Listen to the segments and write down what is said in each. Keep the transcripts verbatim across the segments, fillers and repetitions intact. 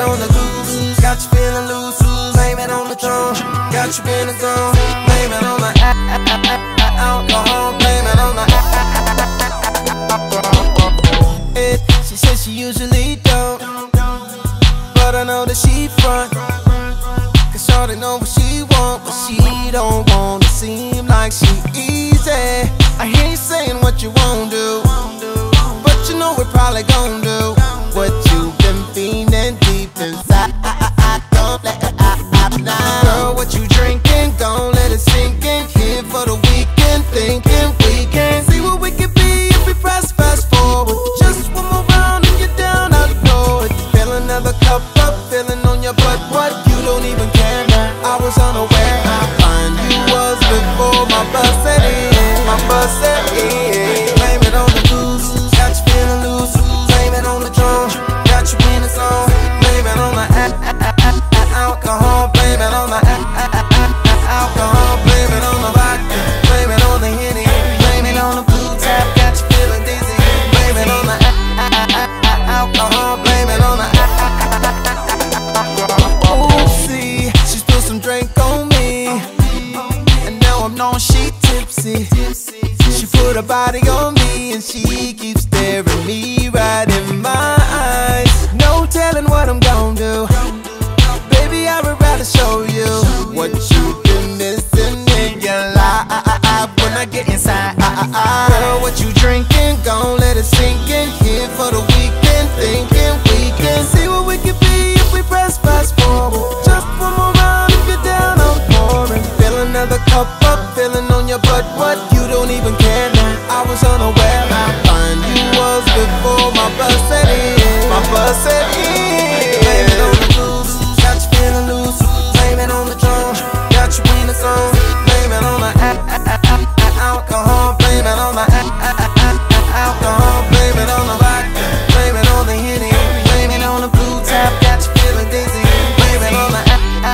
on the goose. Got you feeling loose, blame it on the drum. Got you in the zone, blame it on the alcohol, blame it on the it. She says she usually don't, but I know that she front, cause shorty know what she want, but she don't wanna seem like she easy. I hear you saying what you won't do, but you know we probably gon' do what you've been feeling deep inside. Don't let it out now. Girl, what you drinking? Gon' let it sink in. Here for the weekend, thinking we can see what we can be if we press fast forward. Just one more round and you're down, I know it. Fill another cup up, feeling on your butt. What? You don't even care now. I was unaware how fine you was before my bus set in. My bus set in. Blame it on the goose. Got you feeling loose. Blame it on the drum. Got you in the zone. Blame it on the alcohol. Blame it on the alcohol. Blame it on the vodka. Blame it on the Henny. Blame it on the blue tap. Got you feeling dizzy. Blame it on the alcohol. Blame it on the oh, see, she spilled some drink on me, and now I'm known she tipsy. She put her body on me, and she keeps staring me right in my eyes. No telling what I'm gon' do. Baby, I would rather show you what you've been missing in your life when I get inside. Girl, what you drinking? Gon' let it sink in. Here for the weekend, thinking we can see what we can be if we press fast forward. Just one more round if you're down, I'm pouring. Fill another cup up, feeling on your butt. What? You don't even care now. I was unaware how fine you was before my bus set in. My bus set in. Blame it on the goose. Got you feeling loose. Blame it on the drum. Got you in the zone. Blame it on the alcohol. Blame it on the alcohol. Blame it on the vodka. Blame it on the Henny. Blame it on the blue tap. Got you feeling dizzy. Blame it on the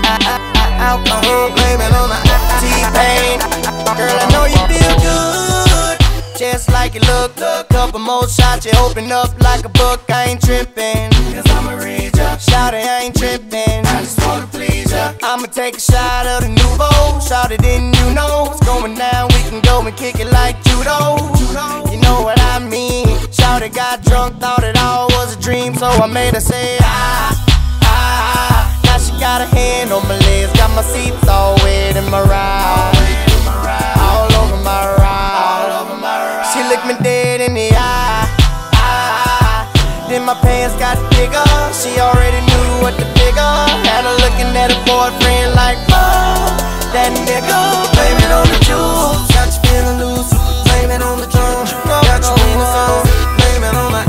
alcohol. Blame it on the T-Pain. Girl, I know you feel good, just like you look. Couple more shots, you open up like a book. I ain't trippin', cause I'ma read ya. Shout it, I ain't trippin', I just wanna please ya. I'ma take a shot of the nouveau. Shout it, didn't you know what's going down? We can go and kick it like judo. You know what I mean. Shout it, got drunk, thought it all was a dream, so I made her say ah, ah. Now she got a hand on my legs, got my seats all wet in my ride. All over my ride. She looked me dead in the eye, eye. Then my pants got bigger. She already knew what to figure. Had her looking at her boyfriend like, oh, that nigga. Blame it on the juice. Got you feeling loose. Blame it on the drum. Got you in the zone. Blame it on the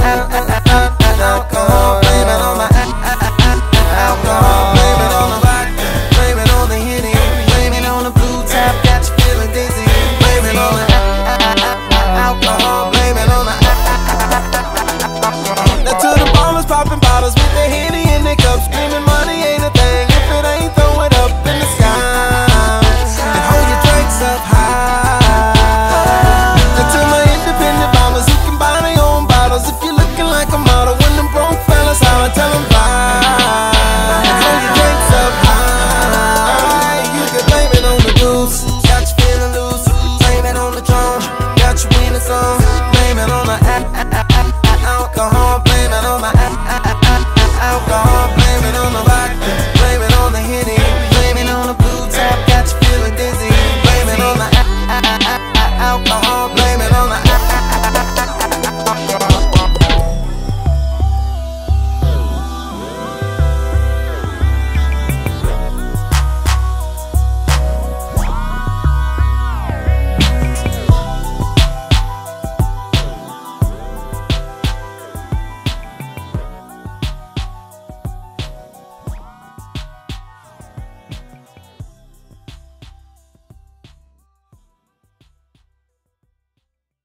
alcohol. Blame it on the alcohol. Blame it on the vodka. Blame it on the Henny. Blame it on the blue tap. Got you feeling dizzy. Blame it on the alcohol. Blame it on the now to the bombers popping bottles with their Henny in their cups, screaming money ain't a thing if it ain't, throw it up in the sky and hold your drinks up high. Now to my independent bombers who can buy their own bottles, if you're looking like a model, when them broke fellas holler, tell them fly and hold your drinks up high. You can blame it on the goose.